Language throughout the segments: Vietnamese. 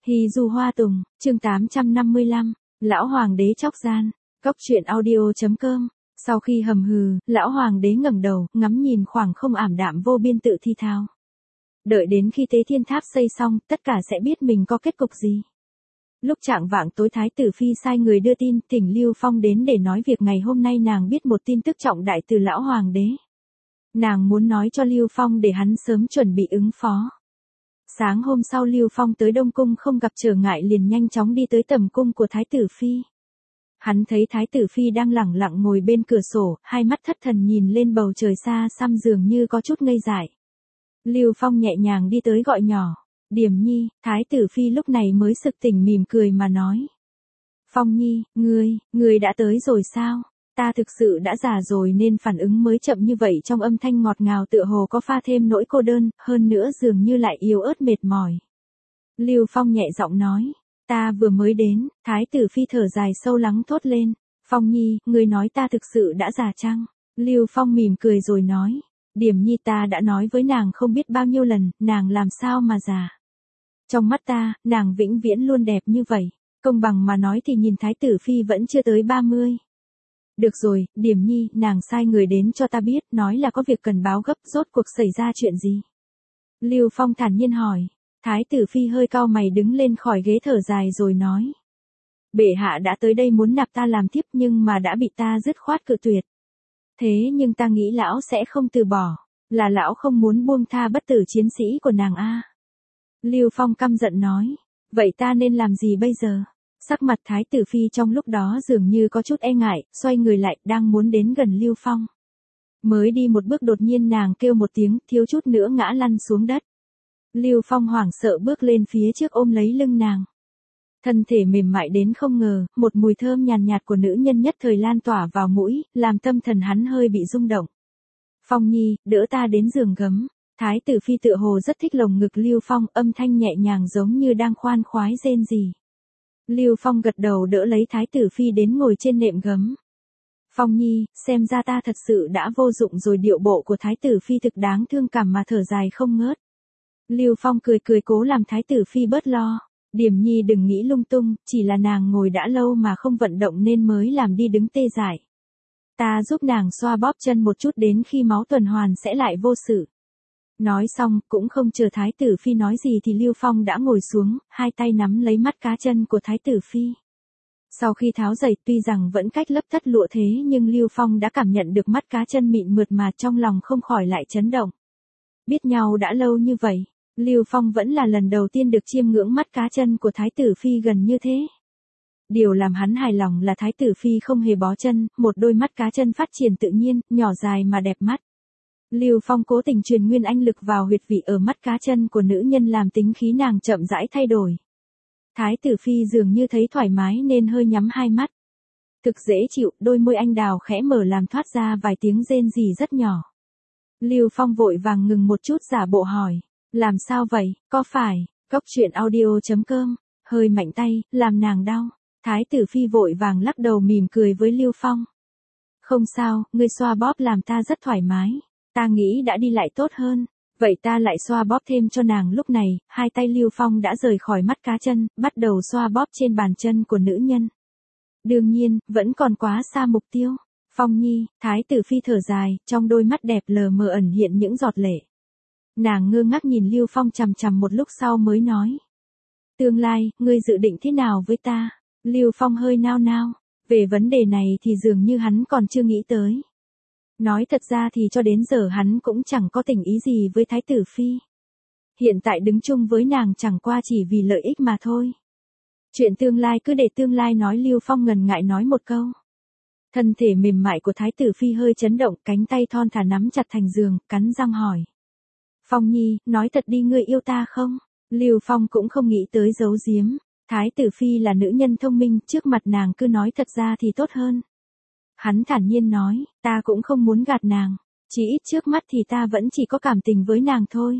Hy Du Hoa Tùng, chương 855, Lão Hoàng đế chóc gian, Cốc truyện audio.com. Sau khi hầm hừ, Lão Hoàng đế ngẩng đầu, ngắm nhìn khoảng không ảm đạm vô biên tự thi thao. Đợi đến khi tế thiên tháp xây xong, tất cả sẽ biết mình có kết cục gì. Lúc chạng vạng tối Thái tử Phi sai người đưa tin, thỉnh Lưu Phong đến để nói việc ngày hôm nay nàng biết một tin tức trọng đại từ Lão Hoàng đế. Nàng muốn nói cho Lưu Phong để hắn sớm chuẩn bị ứng phó. Sáng hôm sau Lưu Phong tới Đông Cung không gặp trở ngại liền nhanh chóng đi tới tầm cung của Thái tử Phi. Hắn thấy Thái tử Phi đang lẳng lặng ngồi bên cửa sổ, hai mắt thất thần nhìn lên bầu trời xa xăm dường như có chút ngây dại. Lưu Phong nhẹ nhàng đi tới gọi nhỏ, Điềm Nhi. Thái tử Phi lúc này mới sực tỉnh mỉm cười mà nói. Phong Nhi, ngươi đã tới rồi sao? Ta thực sự đã già rồi nên phản ứng mới chậm như vậy. Trong âm thanh ngọt ngào tựa hồ có pha thêm nỗi cô đơn, hơn nữa dường như lại yếu ớt mệt mỏi. Lưu Phong nhẹ giọng nói, ta vừa mới đến. Thái tử Phi thở dài sâu lắng thốt lên, Phong Nhi, ngươi nói ta thực sự đã già chăng? Lưu Phong mỉm cười rồi nói, Điềm Nhi, ta đã nói với nàng không biết bao nhiêu lần, nàng làm sao mà già. Trong mắt ta, nàng vĩnh viễn luôn đẹp như vậy. Công bằng mà nói thì nhìn Thái tử Phi vẫn chưa tới 30. Được rồi, Điềm Nhi, nàng sai người đến cho ta biết, nói là có việc cần báo gấp, rốt cuộc xảy ra chuyện gì? Lưu Phong thản nhiên hỏi. Thái tử Phi hơi cau mày đứng lên khỏi ghế thở dài rồi nói. Bệ hạ đã tới đây muốn nạp ta làm thiếp nhưng mà đã bị ta dứt khoát cự tuyệt. Thế nhưng ta nghĩ lão sẽ không từ bỏ, là lão không muốn buông tha bất tử chiến sĩ của nàng a. Lưu Phong căm giận nói, vậy ta nên làm gì bây giờ? Sắc mặt Thái tử Phi trong lúc đó dường như có chút e ngại, xoay người lại, đang muốn đến gần Lưu Phong. Mới đi một bước đột nhiên nàng kêu một tiếng, thiếu chút nữa ngã lăn xuống đất. Lưu Phong hoảng sợ bước lên phía trước ôm lấy lưng nàng. Thân thể mềm mại đến không ngờ, một mùi thơm nhàn nhạt của nữ nhân nhất thời lan tỏa vào mũi, làm tâm thần hắn hơi bị rung động. Phong Nhi, đỡ ta đến giường gấm. Thái tử Phi tựa hồ rất thích lồng ngực Lưu Phong, âm thanh nhẹ nhàng giống như đang khoan khoái rên rỉ. Lưu Phong gật đầu đỡ lấy Thái tử Phi đến ngồi trên nệm gấm. Phong Nhi, xem ra ta thật sự đã vô dụng rồi. Điệu bộ của Thái tử Phi thực đáng thương cảm mà thở dài không ngớt. Lưu Phong cười cố làm Thái tử Phi bớt lo. Điềm Nhi đừng nghĩ lung tung, chỉ là nàng ngồi đã lâu mà không vận động nên mới làm đi đứng tê dại. Ta giúp nàng xoa bóp chân một chút đến khi máu tuần hoàn sẽ lại vô sự. Nói xong, cũng không chờ Thái tử Phi nói gì thì Lưu Phong đã ngồi xuống, hai tay nắm lấy mắt cá chân của Thái tử Phi. Sau khi tháo giày tuy rằng vẫn cách lớp thất lụa thế nhưng Lưu Phong đã cảm nhận được mắt cá chân mịn mượt mà trong lòng không khỏi lại chấn động. Biết nhau đã lâu như vậy, Lưu Phong vẫn là lần đầu tiên được chiêm ngưỡng mắt cá chân của Thái tử Phi gần như thế. Điều làm hắn hài lòng là Thái tử Phi không hề bó chân, một đôi mắt cá chân phát triển tự nhiên, nhỏ dài mà đẹp mắt. Lưu Phong cố tình truyền nguyên anh lực vào huyệt vị ở mắt cá chân của nữ nhân làm tính khí nàng chậm rãi thay đổi. Thái tử Phi dường như thấy thoải mái nên hơi nhắm hai mắt. Thực dễ chịu, đôi môi anh đào khẽ mở làm thoát ra vài tiếng rên rỉ rất nhỏ. Lưu Phong vội vàng ngừng một chút giả bộ hỏi, làm sao vậy, có phải, Cốc truyện audio.com, hơi mạnh tay, làm nàng đau. Thái tử Phi vội vàng lắc đầu mỉm cười với Lưu Phong. Không sao, ngươi xoa bóp làm ta rất thoải mái. Ta nghĩ đã đi lại tốt hơn, vậy ta lại xoa bóp thêm cho nàng. Lúc này, hai tay Lưu Phong đã rời khỏi mắt cá chân, bắt đầu xoa bóp trên bàn chân của nữ nhân. Đương nhiên, vẫn còn quá xa mục tiêu. Phong Nhi, Thái tử Phi thở dài, trong đôi mắt đẹp lờ mờ ẩn hiện những giọt lệ. Nàng ngơ ngác nhìn Lưu Phong chằm chằm một lúc sau mới nói. Tương lai, ngươi dự định thế nào với ta? Lưu Phong hơi nao nao, về vấn đề này thì dường như hắn còn chưa nghĩ tới. Nói thật ra thì cho đến giờ hắn cũng chẳng có tình ý gì với Thái tử Phi. Hiện tại đứng chung với nàng chẳng qua chỉ vì lợi ích mà thôi. Chuyện tương lai cứ để tương lai nói. Lưu Phong ngần ngại nói một câu. Thân thể mềm mại của Thái tử Phi hơi chấn động, cánh tay thon thả nắm chặt thành giường, cắn răng hỏi. Phong Nhi, nói thật đi, ngươi yêu ta không? Lưu Phong cũng không nghĩ tới giấu giếm. Thái tử Phi là nữ nhân thông minh, trước mặt nàng cứ nói thật ra thì tốt hơn. Hắn thản nhiên nói, ta cũng không muốn gạt nàng, chỉ ít trước mắt thì ta vẫn chỉ có cảm tình với nàng thôi.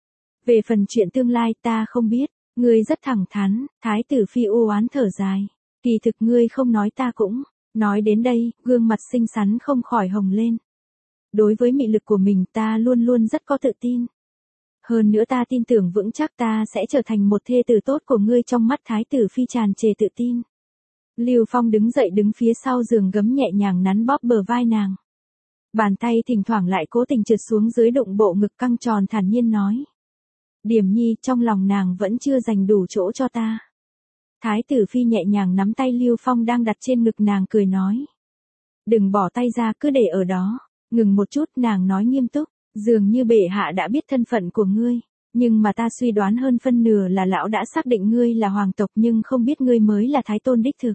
Về phần chuyện tương lai ta không biết, ngươi rất thẳng thắn. Thái tử Phi u oán thở dài, kỳ thực ngươi không nói ta cũng. Nói đến đây, gương mặt xinh xắn không khỏi hồng lên. Đối với mị lực của mình ta luôn luôn rất có tự tin. Hơn nữa ta tin tưởng vững chắc ta sẽ trở thành một thê tử tốt của ngươi. Trong mắt Thái tử Phi tràn trề tự tin. Lưu Phong đứng dậy đứng phía sau giường gấm nhẹ nhàng nắn bóp bờ vai nàng. Bàn tay thỉnh thoảng lại cố tình trượt xuống dưới đụng bộ ngực căng tròn thản nhiên nói. Điểm Nhi, trong lòng nàng vẫn chưa dành đủ chỗ cho ta. Thái tử Phi nhẹ nhàng nắm tay Lưu Phong đang đặt trên ngực nàng cười nói. Đừng bỏ tay ra, cứ để ở đó. Ngừng một chút, nàng nói nghiêm túc. Dường như bệ hạ đã biết thân phận của ngươi. Nhưng mà ta suy đoán hơn phân nửa là lão đã xác định ngươi là hoàng tộc nhưng không biết ngươi mới là thái tôn đích thực.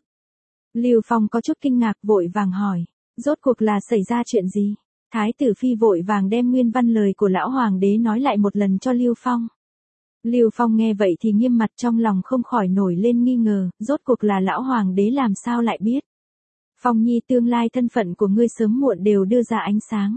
Lưu Phong có chút kinh ngạc vội vàng hỏi. Rốt cuộc là xảy ra chuyện gì? Thái tử Phi vội vàng đem nguyên văn lời của lão hoàng đế nói lại một lần cho Lưu Phong. Lưu Phong nghe vậy thì nghiêm mặt, trong lòng không khỏi nổi lên nghi ngờ, rốt cuộc là lão hoàng đế làm sao lại biết. Phong Nhi, tương lai thân phận của ngươi sớm muộn đều đưa ra ánh sáng.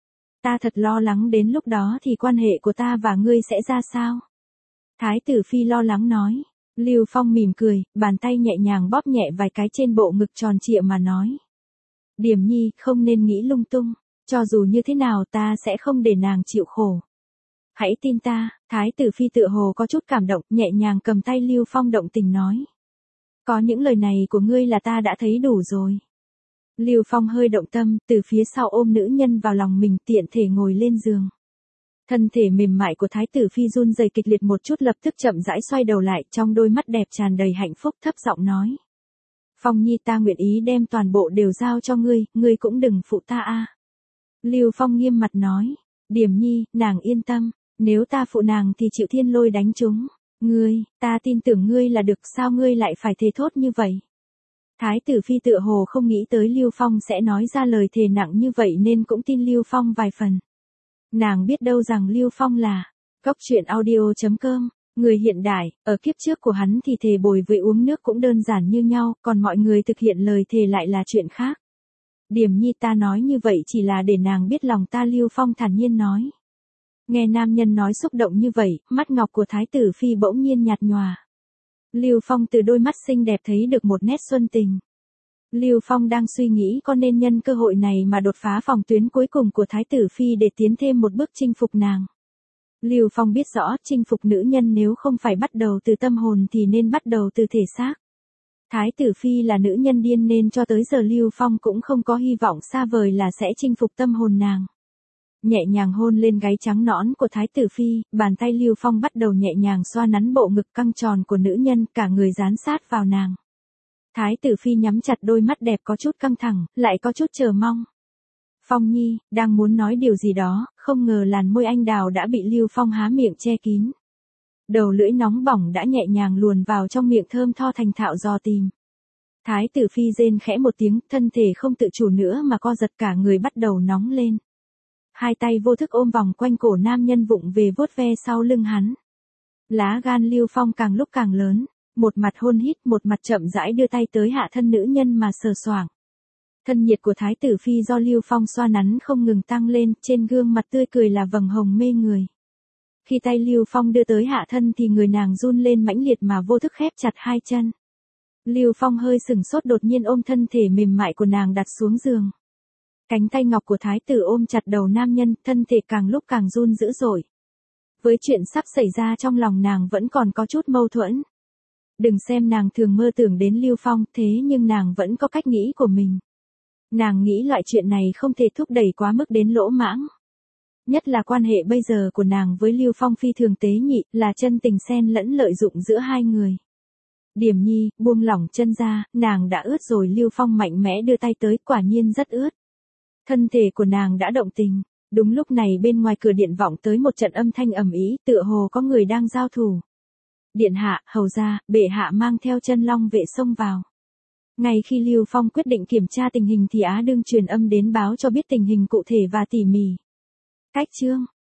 Ta thật lo lắng đến lúc đó thì quan hệ của ta và ngươi sẽ ra sao? Thái tử Phi lo lắng nói. Lưu Phong mỉm cười, bàn tay nhẹ nhàng bóp nhẹ vài cái trên bộ ngực tròn trịa mà nói. Điểm Nhi, không nên nghĩ lung tung, cho dù như thế nào ta sẽ không để nàng chịu khổ. Hãy tin ta. Thái tử Phi tựa hồ có chút cảm động, nhẹ nhàng cầm tay Lưu Phong động tình nói. Có những lời này của ngươi là ta đã thấy đủ rồi. Lưu Phong hơi động tâm, từ phía sau ôm nữ nhân vào lòng mình, tiện thể ngồi lên giường. Thân thể mềm mại của Thái tử Phi run rẩy kịch liệt một chút, lập tức chậm rãi xoay đầu lại, trong đôi mắt đẹp tràn đầy hạnh phúc thấp giọng nói. Phong Nhi, ta nguyện ý đem toàn bộ đều giao cho ngươi, ngươi cũng đừng phụ ta a. Lưu Phong nghiêm mặt nói. Điểm Nhi, nàng yên tâm, nếu ta phụ nàng thì chịu thiên lôi đánh chúng. Ngươi, ta tin tưởng ngươi là được, sao ngươi lại phải thề thốt như vậy? Thái tử Phi tựa hồ không nghĩ tới Lưu Phong sẽ nói ra lời thề nặng như vậy nên cũng tin Lưu Phong vài phần. Nàng biết đâu rằng Lưu Phong là Cốc Truyện Audio.com, người hiện đại, ở kiếp trước của hắn thì thề bồi với uống nước cũng đơn giản như nhau, còn mọi người thực hiện lời thề lại là chuyện khác. Điểm Nhi, ta nói như vậy chỉ là để nàng biết lòng ta. Lưu Phong thản nhiên nói. Nghe nam nhân nói xúc động như vậy, mắt ngọc của Thái tử Phi bỗng nhiên nhạt nhòa. Lưu Phong từ đôi mắt xinh đẹp thấy được một nét xuân tình. Lưu Phong đang suy nghĩ có nên nhân cơ hội này mà đột phá phòng tuyến cuối cùng của Thái tử Phi để tiến thêm một bước chinh phục nàng. Lưu Phong biết rõ chinh phục nữ nhân nếu không phải bắt đầu từ tâm hồn thì nên bắt đầu từ thể xác. Thái tử Phi là nữ nhân điên nên cho tới giờ Lưu Phong cũng không có hy vọng xa vời là sẽ chinh phục tâm hồn nàng. Nhẹ nhàng hôn lên gáy trắng nõn của Thái tử Phi, bàn tay Lưu Phong bắt đầu nhẹ nhàng xoa nắn bộ ngực căng tròn của nữ nhân, cả người dán sát vào nàng. Thái tử Phi nhắm chặt đôi mắt đẹp có chút căng thẳng, lại có chút chờ mong. Phong Nhi, đang muốn nói điều gì đó, không ngờ làn môi anh đào đã bị Lưu Phong há miệng che kín. Đầu lưỡi nóng bỏng đã nhẹ nhàng luồn vào trong miệng thơm tho thành thạo dò tìm. Thái tử Phi rên khẽ một tiếng, thân thể không tự chủ nữa mà co giật, cả người bắt đầu nóng lên. Hai tay vô thức ôm vòng quanh cổ nam nhân vụng về vuốt ve sau lưng hắn. Lá gan Lưu Phong càng lúc càng lớn, một mặt hôn hít, một mặt chậm rãi đưa tay tới hạ thân nữ nhân mà sờ soạng. Thân nhiệt của Thái tử Phi do Lưu Phong xoa nắn không ngừng tăng lên, trên gương mặt tươi cười là vầng hồng mê người. Khi tay Lưu Phong đưa tới hạ thân thì người nàng run lên mãnh liệt mà vô thức khép chặt hai chân. Lưu Phong hơi sửng sốt, đột nhiên ôm thân thể mềm mại của nàng đặt xuống giường. Cánh tay ngọc của thái tử ôm chặt đầu nam nhân, thân thể càng lúc càng run dữ dội. Với chuyện sắp xảy ra trong lòng nàng vẫn còn có chút mâu thuẫn. Đừng xem nàng thường mơ tưởng đến Lưu Phong, thế nhưng nàng vẫn có cách nghĩ của mình. Nàng nghĩ loại chuyện này không thể thúc đẩy quá mức đến lỗ mãng. Nhất là quan hệ bây giờ của nàng với Lưu Phong phi thường tế nhị, là chân tình xen lẫn lợi dụng giữa hai người. Điểm Nhi, buông lỏng chân ra, nàng đã ướt rồi. Lưu Phong mạnh mẽ đưa tay tới, quả nhiên rất ướt. Thân thể của nàng đã động tình. Đúng lúc này bên ngoài cửa điện vọng tới một trận âm thanh ầm ĩ, tựa hồ có người đang giao thủ. Điện hạ, hầu ra, bệ hạ mang theo chân long vệ xông vào. Ngay khi Lưu Phong quyết định kiểm tra tình hình thì Á Đương truyền âm đến báo cho biết tình hình cụ thể và tỉ mỉ. Cách chương